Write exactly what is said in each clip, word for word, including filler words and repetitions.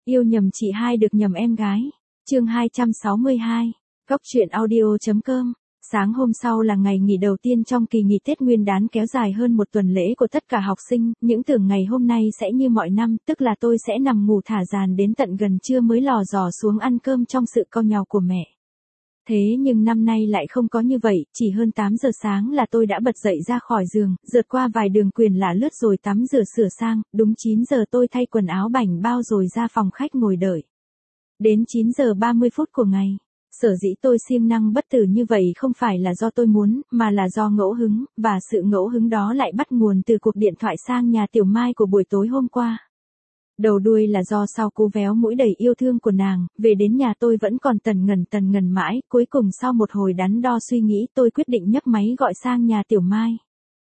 Yêu nhầm chị hai được nhầm em gái. Chương hai trăm sáu mươi hai. Góc truyện audio.com. Sáng hôm sau là ngày nghỉ đầu tiên trong kỳ nghỉ Tết Nguyên đán kéo dài hơn một tuần lễ của tất cả học sinh, những tưởng ngày hôm nay sẽ như mọi năm, tức là tôi sẽ nằm ngủ thả dàn đến tận gần trưa mới lò dò xuống ăn cơm trong sự cau nhàu của mẹ. Thế nhưng năm nay lại không có như vậy, chỉ hơn tám giờ sáng là tôi đã bật dậy ra khỏi giường, rượt qua vài đường quyền lả lướt rồi tắm rửa sửa sang, đúng chín giờ tôi thay quần áo bảnh bao rồi ra phòng khách ngồi đợi. Đến chín giờ ba mươi phút của ngày, sở dĩ tôi siêng năng bất tử như vậy không phải là do tôi muốn, mà là do ngẫu hứng, và sự ngẫu hứng đó lại bắt nguồn từ cuộc điện thoại sang nhà Tiểu Mai của buổi tối hôm qua. Đầu đuôi là do sau cú véo mũi đầy yêu thương của nàng, về đến nhà tôi vẫn còn tần ngần tần ngần mãi, cuối cùng sau một hồi đắn đo suy nghĩ tôi quyết định nhấc máy gọi sang nhà Tiểu Mai.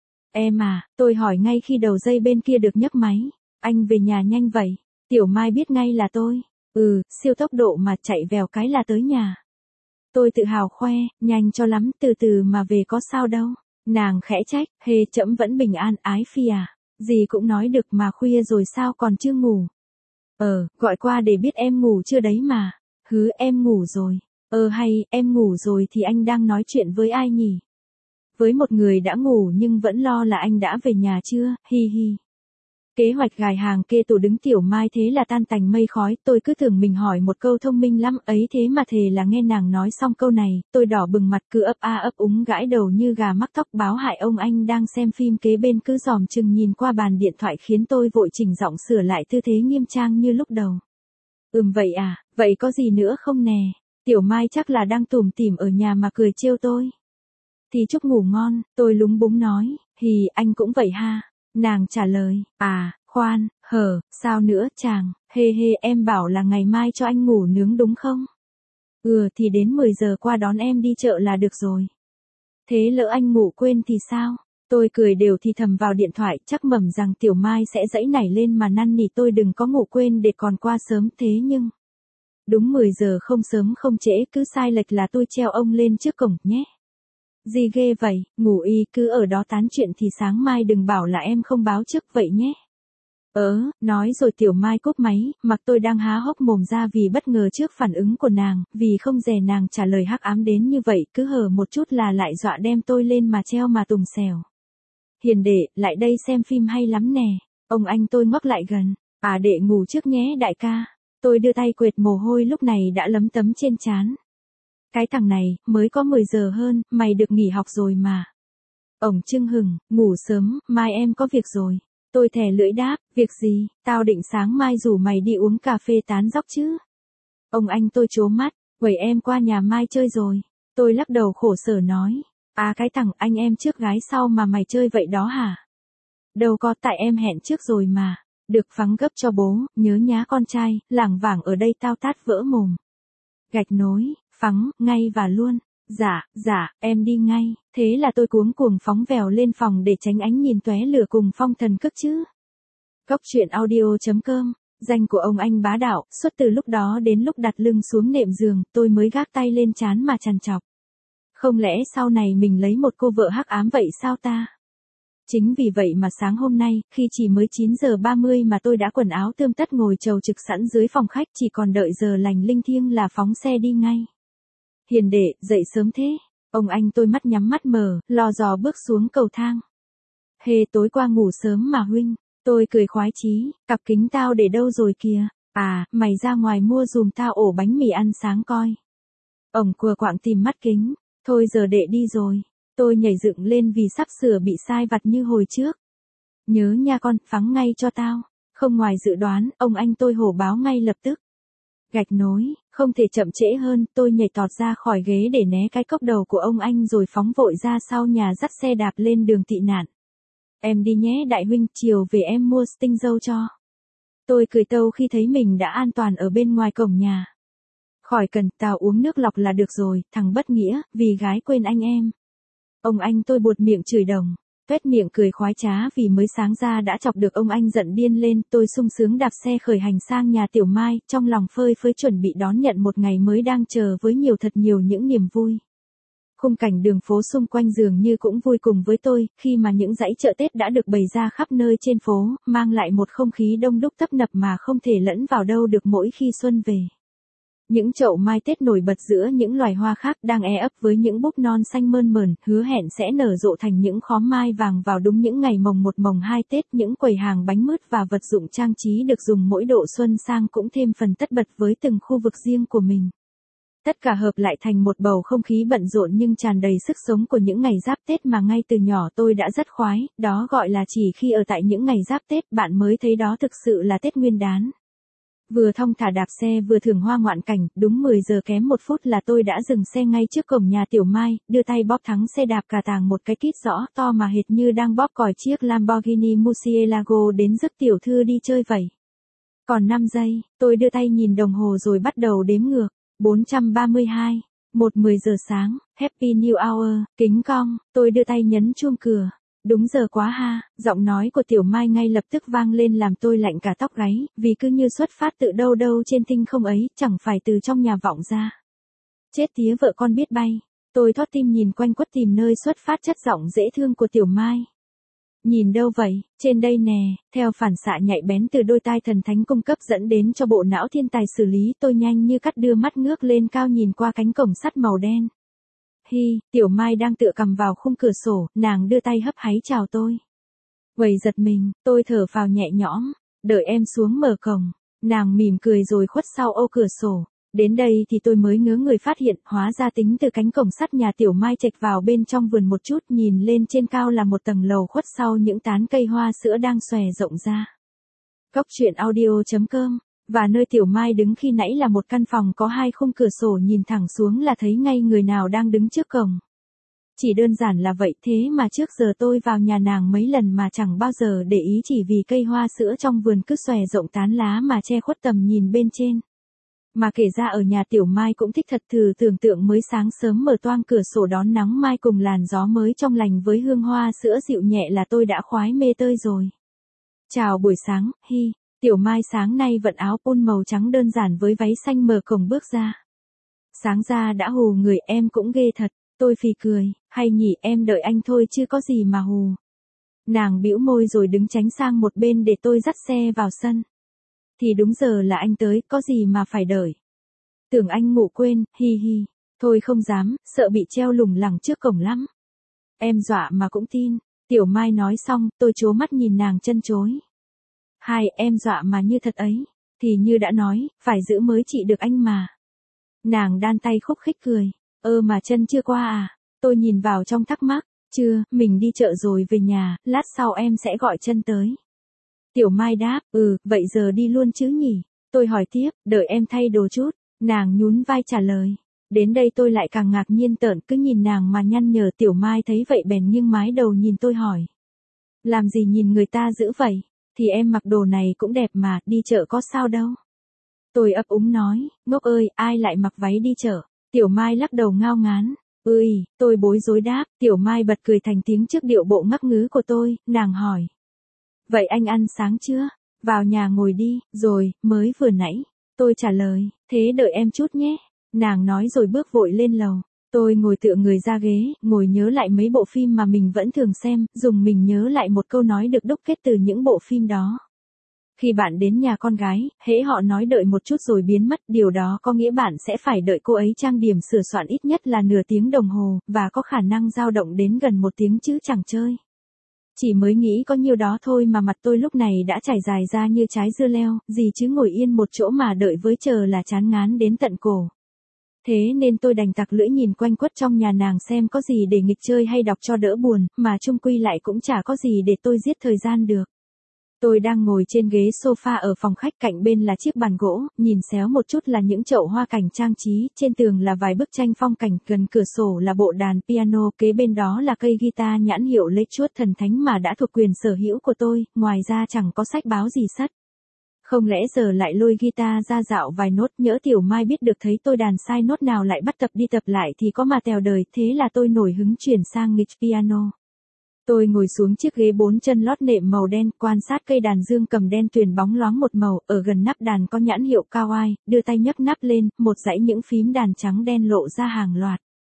Em à, tôi hỏi ngay khi đầu dây bên kia được nhấc máy, anh về nhà nhanh vậy. Tiểu Mai biết ngay là tôi. Ừ, siêu tốc độ mà chạy vèo cái là tới nhà. Tôi tự hào khoe, nhanh cho lắm, từ từ mà về có sao đâu. Nàng khẽ trách, hê trẫm vẫn bình an, ái phi à. Gì cũng nói được mà khuya rồi sao còn chưa ngủ. Ờ, gọi qua để biết em ngủ chưa đấy mà. Hứ em ngủ rồi. Ờ hay, em ngủ rồi thì anh đang nói chuyện với ai nhỉ? Với một người đã ngủ nhưng vẫn lo là anh đã về nhà chưa, hi hi. Kế hoạch gài hàng kê tủ đứng Tiểu Mai thế là tan tành mây khói, tôi cứ tưởng mình hỏi một câu thông minh lắm ấy thế mà thề là nghe nàng nói xong câu này, tôi đỏ bừng mặt cứ ấp a ấp úng gãi đầu như gà mắc tóc báo hại ông anh đang xem phim kế bên cứ dòm chừng nhìn qua bàn điện thoại khiến tôi vội chỉnh giọng sửa lại tư thế nghiêm trang như lúc đầu. Ừm vậy à, vậy có gì nữa không nè? Tiểu Mai chắc là đang tủm tỉm ở nhà mà cười trêu tôi. Thì chúc ngủ ngon, tôi lúng búng nói, hì anh cũng vậy ha. Nàng trả lời, à, khoan, hờ, sao nữa chàng, hê hê em bảo là ngày mai cho anh ngủ nướng đúng không? Ừ thì đến mười giờ qua đón em đi chợ là được rồi. Thế lỡ anh ngủ quên thì sao? Tôi cười đều thì thầm vào điện thoại chắc mẩm rằng Tiểu Mai sẽ dãy nảy lên mà năn nỉ tôi đừng có ngủ quên để còn qua sớm thế nhưng. Đúng mười giờ không sớm không trễ cứ sai lệch là tôi treo ông lên trước cổng nhé. Gì ghê vậy, ngủ y cứ ở đó tán chuyện thì sáng mai đừng bảo là em không báo trước vậy nhé. Ớ, nói rồi Tiểu Mai cúp máy, mặc tôi đang há hốc mồm ra vì bất ngờ trước phản ứng của nàng, vì không dè nàng trả lời hắc ám đến như vậy cứ hờ một chút là lại dọa đem tôi lên mà treo mà tùng xèo. Hiền đệ, lại đây xem phim hay lắm nè, ông anh tôi ngoắc lại gần, à đệ ngủ trước nhé đại ca, tôi đưa tay quệt mồ hôi lúc này đã lấm tấm trên trán. Cái thằng này, mới có mười giờ hơn, mày được nghỉ học rồi mà. Ổng chưng hừng, ngủ sớm, mai em có việc rồi. Tôi thè lưỡi đáp, việc gì, tao định sáng mai rủ mày đi uống cà phê tán dóc chứ. Ông anh tôi trố mắt, quẩy em qua nhà Mai chơi rồi. Tôi lắc đầu khổ sở nói, à cái thằng anh em trước gái sau mà mày chơi vậy đó hả? Đâu có tại em hẹn trước rồi mà. Được phắng gấp cho bố, nhớ nhá con trai, lảng vảng ở đây tao tát vỡ mồm. Gạch nối. Phắng, ngay và luôn. Dạ, dạ, em đi ngay. Thế là tôi cuống cuồng phóng vèo lên phòng để tránh ánh nhìn tóe lửa cùng phong thần cức chứ. Góc truyện audio.com. Danh của ông anh bá đạo, suốt từ lúc đó đến lúc đặt lưng xuống nệm giường, tôi mới gác tay lên trán mà trằn trọc. Không lẽ sau này mình lấy một cô vợ hắc ám vậy sao ta? Chính vì vậy mà sáng hôm nay, khi chỉ mới chín giờ ba mươi mà tôi đã quần áo tươm tất ngồi chầu trực sẵn dưới phòng khách chỉ còn đợi giờ lành linh thiêng là phóng xe đi ngay. Hiền đệ, dậy sớm thế. Ông anh tôi mắt nhắm mắt mờ, lò dò bước xuống cầu thang. Hê tối qua ngủ sớm mà huynh. Tôi cười khoái chí, cặp kính tao để đâu rồi kìa. À, mày ra ngoài mua dùm tao ổ bánh mì ăn sáng coi. Ổng cùa quạng tìm mắt kính. Thôi giờ đệ đi rồi. Tôi nhảy dựng lên vì sắp sửa bị sai vặt như hồi trước. Nhớ nha con, phắng ngay cho tao. Không ngoài dự đoán, ông anh tôi hổ báo ngay lập tức. Gạch nối, không thể chậm trễ hơn, tôi nhảy tọt ra khỏi ghế để né cái cốc đầu của ông anh rồi phóng vội ra sau nhà dắt xe đạp lên đường tị nạn. Em đi nhé đại huynh, chiều về em mua tinh dâu cho. Tôi cười tâu khi thấy mình đã an toàn ở bên ngoài cổng nhà. Khỏi cần, tao uống nước lọc là được rồi, thằng bất nghĩa, vì gái quên anh em. Ông anh tôi buột miệng chửi đồng. Tuét miệng cười khoái trá vì mới sáng ra đã chọc được ông anh giận điên lên, tôi sung sướng đạp xe khởi hành sang nhà Tiểu Mai, trong lòng phơi phới chuẩn bị đón nhận một ngày mới đang chờ với nhiều thật nhiều những niềm vui. Khung cảnh đường phố xung quanh dường như cũng vui cùng với tôi, khi mà những dãy chợ Tết đã được bày ra khắp nơi trên phố, mang lại một không khí đông đúc tấp nập mà không thể lẫn vào đâu được mỗi khi xuân về. Những chậu mai Tết nổi bật giữa những loài hoa khác đang e ấp với những búp non xanh mơn mởn, hứa hẹn sẽ nở rộ thành những khóm mai vàng vào đúng những ngày mồng một mồng hai Tết. Những quầy hàng bánh mứt và vật dụng trang trí được dùng mỗi độ xuân sang cũng thêm phần tất bật với từng khu vực riêng của mình. Tất cả hợp lại thành một bầu không khí bận rộn nhưng tràn đầy sức sống của những ngày giáp Tết mà ngay từ nhỏ tôi đã rất khoái, đó gọi là chỉ khi ở tại những ngày giáp Tết bạn mới thấy đó thực sự là Tết Nguyên đán. Vừa thong thả đạp xe vừa thưởng hoa ngoạn cảnh, đúng mười giờ kém một phút là tôi đã dừng xe ngay trước cổng nhà Tiểu Mai, đưa tay bóp thắng xe đạp cà tàng một cái kít rõ to mà hệt như đang bóp còi chiếc Lamborghini Murcielago đến rước tiểu thư đi chơi vậy. Còn năm giây, tôi đưa tay nhìn đồng hồ rồi bắt đầu đếm ngược. bốn trăm ba mươi hai, một mười giờ sáng, Happy New Hour, kính cong, tôi đưa tay nhấn chuông cửa. Đúng giờ quá ha, giọng nói của Tiểu Mai ngay lập tức vang lên làm tôi lạnh cả tóc gáy, vì cứ như xuất phát từ đâu đâu trên tinh không ấy, chẳng phải từ trong nhà vọng ra. Chết tía vợ con biết bay, tôi thót tim nhìn quanh quất tìm nơi xuất phát chất giọng dễ thương của Tiểu Mai. Nhìn đâu vậy, trên đây nè, theo phản xạ nhạy bén từ đôi tai thần thánh cung cấp dẫn đến cho bộ não thiên tài xử lý, tôi nhanh như cắt đưa mắt ngước lên cao nhìn qua cánh cổng sắt màu đen. Hi, Tiểu Mai đang tựa cằm vào khung cửa sổ, nàng đưa tay hấp háy chào tôi. Quầy giật mình, tôi thở phào nhẹ nhõm, đợi em xuống mở cổng, nàng mỉm cười rồi khuất sau ô cửa sổ. Đến đây thì tôi mới ngớ người phát hiện, hóa ra tính từ cánh cổng sắt nhà Tiểu Mai chệch vào bên trong vườn một chút, nhìn lên trên cao là một tầng lầu khuất sau những tán cây hoa sữa đang xòe rộng ra. Cốc truyện audio chấm com, và nơi Tiểu Mai đứng khi nãy là một căn phòng có hai khung cửa sổ nhìn thẳng xuống là thấy ngay người nào đang đứng trước cổng. Chỉ đơn giản là vậy thế mà trước giờ tôi vào nhà nàng mấy lần mà chẳng bao giờ để ý chỉ vì cây hoa sữa trong vườn cứ xòe rộng tán lá mà che khuất tầm nhìn bên trên. Mà kể ra ở nhà Tiểu Mai cũng thích thật thử tưởng tượng mới sáng sớm mở toang cửa sổ đón nắng mai cùng làn gió mới trong lành với hương hoa sữa dịu nhẹ là tôi đã khoái mê tơi rồi. Chào buổi sáng, Hi, Tiểu Mai sáng nay vận áo pun màu trắng đơn giản với váy xanh mở cổng bước ra. Sáng ra đã hù người em cũng ghê thật, tôi phì cười, hay nhỉ em đợi anh thôi chứ có gì mà hù. Nàng bĩu môi rồi đứng tránh sang một bên để tôi dắt xe vào sân. Thì đúng giờ là anh tới, có gì mà phải đợi. Tưởng anh ngủ quên, hi hi. Thôi không dám, sợ bị treo lủng lẳng trước cổng lắm. Em dọa mà cũng tin. Tiểu Mai nói xong, tôi trố mắt nhìn nàng chân chối. Hai, em dọa mà như thật ấy. Thì như đã nói, phải giữ mới trị được anh mà. Nàng đan tay khúc khích cười. Ơ mà chân chưa qua à? Tôi nhìn vào trong thắc mắc. Chưa, mình đi chợ rồi về nhà, lát sau em sẽ gọi chân tới. Tiểu Mai đáp, ừ, vậy giờ đi luôn chứ nhỉ? Tôi hỏi tiếp, đợi em thay đồ chút. Nàng nhún vai trả lời. Đến đây tôi lại càng ngạc nhiên tởn cứ nhìn nàng mà nhăn nhở. Tiểu Mai thấy vậy bèn nghiêng mái đầu nhìn tôi hỏi. Làm gì nhìn người ta dữ vậy? Thì em mặc đồ này cũng đẹp mà, đi chợ có sao đâu. Tôi ấp úng nói, ngốc ơi, ai lại mặc váy đi chợ? Tiểu Mai lắc đầu ngao ngán. Ơi, tôi bối rối đáp. Tiểu Mai bật cười thành tiếng trước điệu bộ ngắc ngứ của tôi, nàng hỏi. Vậy anh ăn sáng chưa? Vào nhà ngồi đi, rồi, mới vừa nãy. Tôi trả lời, thế đợi em chút nhé. Nàng nói rồi bước vội lên lầu. Tôi ngồi tựa người ra ghế, ngồi nhớ lại mấy bộ phim mà mình vẫn thường xem, dùng mình nhớ lại một câu nói được đúc kết từ những bộ phim đó. Khi bạn đến nhà con gái, hễ họ nói đợi một chút rồi biến mất, điều đó có nghĩa bạn sẽ phải đợi cô ấy trang điểm sửa soạn ít nhất là nửa tiếng đồng hồ, và có khả năng dao động đến gần một tiếng chứ chẳng chơi. Chỉ mới nghĩ có nhiêu đó thôi mà mặt tôi lúc này đã trải dài ra như trái dưa leo, gì chứ ngồi yên một chỗ mà đợi với chờ là chán ngán đến tận cổ. Thế nên tôi đành tặc lưỡi nhìn quanh quất trong nhà nàng xem có gì để nghịch chơi hay đọc cho đỡ buồn, mà chung quy lại cũng chả có gì để tôi giết thời gian được. Tôi đang ngồi trên ghế sofa ở phòng khách, cạnh bên là chiếc bàn gỗ, nhìn xéo một chút là những chậu hoa cảnh trang trí, trên tường là vài bức tranh phong cảnh, gần cửa sổ là bộ đàn piano, kế bên đó là cây guitar nhãn hiệu lết chuốt thần thánh mà đã thuộc quyền sở hữu của tôi, ngoài ra chẳng có sách báo gì sất. Không lẽ giờ lại lôi guitar ra dạo vài nốt, nhỡ Tiểu Mai biết được thấy tôi đàn sai nốt nào lại bắt tập đi tập lại thì có mà tèo đời, thế là tôi nổi hứng chuyển sang nghịch piano. Tôi ngồi xuống chiếc ghế bốn chân lót nệm màu đen, quan sát cây đàn dương cầm đen tuyền bóng loáng một màu, ở gần nắp đàn có nhãn hiệu Kawai, đưa tay nhấc nắp lên, một dãy những phím đàn trắng đen lộ ra hàng loạt.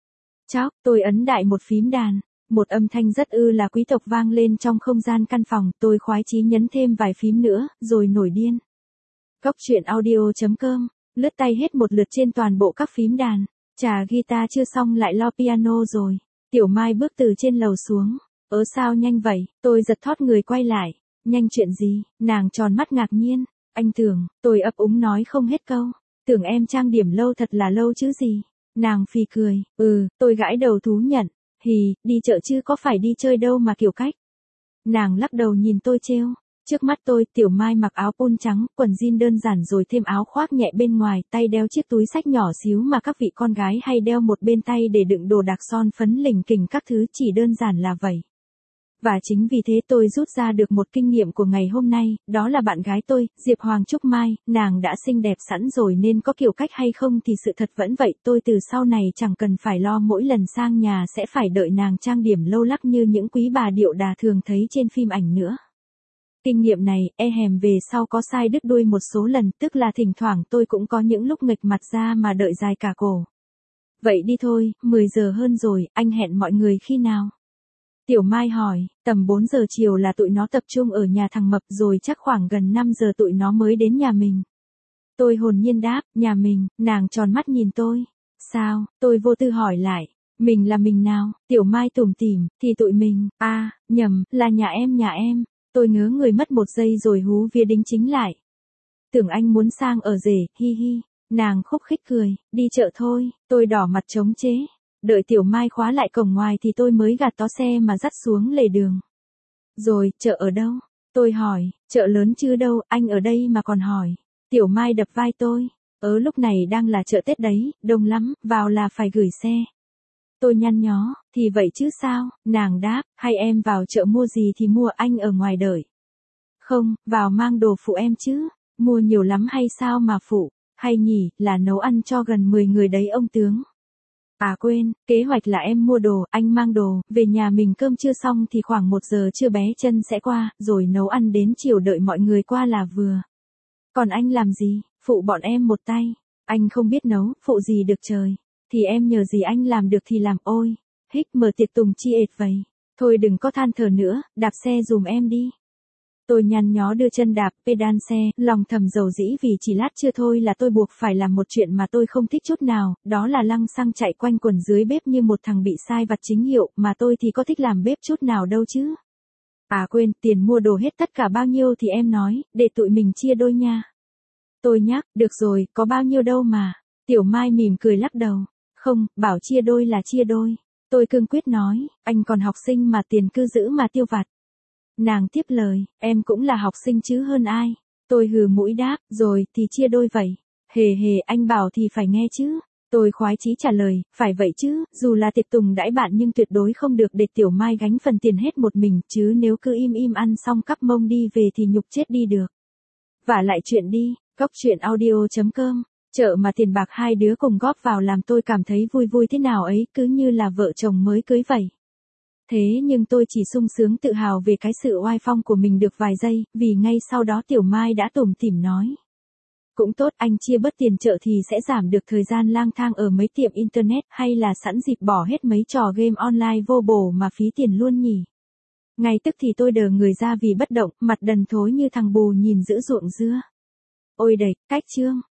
Chóc, tôi ấn đại một phím đàn. Một âm thanh rất ư là quý tộc vang lên trong không gian căn phòng, tôi khoái chí nhấn thêm vài phím nữa, rồi nổi điên. Cốc truyện audio.com, lướt tay hết một lượt trên toàn bộ các phím đàn. Chà, guitar chưa xong lại lo piano rồi. Tiểu Mai bước từ trên lầu xuống. Ớ sao nhanh vậy? Tôi giật thót người quay lại. Nhanh chuyện gì? Nàng tròn mắt ngạc nhiên. Anh tưởng, tôi ấp úng nói không hết câu. Tưởng em trang điểm lâu thật là lâu chứ gì? Nàng phì cười. Ừ, tôi gãi đầu thú nhận. Hì, đi chợ chứ có phải đi chơi đâu mà kiểu cách. Nàng lắc đầu nhìn tôi trêu. Trước mắt tôi, Tiểu Mai mặc áo pun trắng, quần jean đơn giản rồi thêm áo khoác nhẹ bên ngoài, tay đeo chiếc túi xách nhỏ xíu mà các vị con gái hay đeo một bên tay để đựng đồ đạc son phấn lỉnh kỉnh các thứ, chỉ đơn giản là vậy. Và chính vì thế tôi rút ra được một kinh nghiệm của ngày hôm nay, đó là bạn gái tôi, Diệp Hoàng Trúc Mai, nàng đã xinh đẹp sẵn rồi nên có kiểu cách hay không thì sự thật vẫn vậy, tôi từ sau này chẳng cần phải lo mỗi lần sang nhà sẽ phải đợi nàng trang điểm lâu lắc như những quý bà điệu đà thường thấy trên phim ảnh nữa. Kinh nghiệm này, e hèm về sau có sai đứt đuôi một số lần, tức là thỉnh thoảng tôi cũng có những lúc nghịch mặt ra mà đợi dài cả cổ. Vậy đi thôi, mười giờ hơn rồi, anh hẹn mọi người khi nào? Tiểu Mai hỏi, tầm bốn giờ chiều là tụi nó tập trung ở nhà thằng Mập rồi chắc khoảng gần năm giờ tụi nó mới đến nhà mình. Tôi hồn nhiên đáp, nhà mình, nàng tròn mắt nhìn tôi. Sao, tôi vô tư hỏi lại, mình là mình nào? Tiểu Mai tủm tỉm, thì tụi mình, à, nhầm, là nhà em nhà em. Tôi ngớ người mất một giây rồi hú vía đính chính lại. Tưởng anh muốn sang ở rể, hi hi. Nàng khúc khích cười, đi chợ thôi, tôi đỏ mặt chống chế. Đợi Tiểu Mai khóa lại cổng ngoài thì tôi mới gạt tó xe mà dắt xuống lề đường. Rồi, chợ ở đâu? Tôi hỏi, chợ lớn chứ đâu, anh ở đây mà còn hỏi. Tiểu Mai đập vai tôi, ớ lúc này đang là chợ Tết đấy, đông lắm, vào là phải gửi xe. Tôi nhăn nhó, thì vậy chứ sao, nàng đáp, hay em vào chợ mua gì thì mua, anh ở ngoài đợi. Không, vào mang đồ phụ em chứ, mua nhiều lắm hay sao mà phụ, hay nhỉ, là nấu ăn cho gần mười người đấy ông tướng. À quên, kế hoạch là em mua đồ, anh mang đồ, về nhà mình cơm chưa xong thì khoảng một giờ trưa bé chân sẽ qua, rồi nấu ăn đến chiều đợi mọi người qua là vừa. Còn anh làm gì, phụ bọn em một tay, anh không biết nấu, phụ gì được trời. Thì em nhờ gì anh làm được thì làm ôi. Hích mở tiệc tùng chi ệt vậy. Thôi đừng có than thở nữa, đạp xe dùm em đi. Tôi nhăn nhó đưa chân đạp pedal xe, lòng thầm dầu dĩ vì chỉ lát chưa thôi là tôi buộc phải làm một chuyện mà tôi không thích chút nào, đó là lăng xăng chạy quanh quần dưới bếp như một thằng bị sai vặt chính hiệu, mà tôi thì có thích làm bếp chút nào đâu chứ. À quên, tiền mua đồ hết tất cả bao nhiêu thì em nói, để tụi mình chia đôi nha. Tôi nhắc, được rồi, có bao nhiêu đâu mà. Tiểu Mai mỉm cười lắc đầu. Không, bảo chia đôi là chia đôi. Tôi cương quyết nói, anh còn học sinh mà tiền cứ giữ mà tiêu vặt. Nàng tiếp lời, em cũng là học sinh chứ hơn ai. Tôi hừ mũi đáp, rồi thì chia đôi vậy. Hề hề anh bảo thì phải nghe chứ. Tôi khoái chí trả lời, phải vậy chứ, dù là tiệc tùng đãi bạn nhưng tuyệt đối không được để Tiểu Mai gánh phần tiền hết một mình, chứ nếu cứ im im ăn xong cắp mông đi về thì nhục chết đi được. Vả lại chuyện đi, cốc truyện audio.com. Chợ mà tiền bạc hai đứa cùng góp vào làm tôi cảm thấy vui vui thế nào ấy, cứ như là vợ chồng mới cưới vậy. Thế nhưng tôi chỉ sung sướng tự hào về cái sự oai phong của mình được vài giây, vì ngay sau đó Tiểu Mai đã tủm tỉm nói. Cũng tốt, anh chia bớt tiền chợ thì sẽ giảm được thời gian lang thang ở mấy tiệm internet, hay là sẵn dịp bỏ hết mấy trò game online vô bổ mà phí tiền luôn nhỉ. Ngay tức thì tôi đờ người ra vì bất động, mặt đần thối như thằng bù nhìn giữa ruộng dưa. Ôi đầy, cách chương.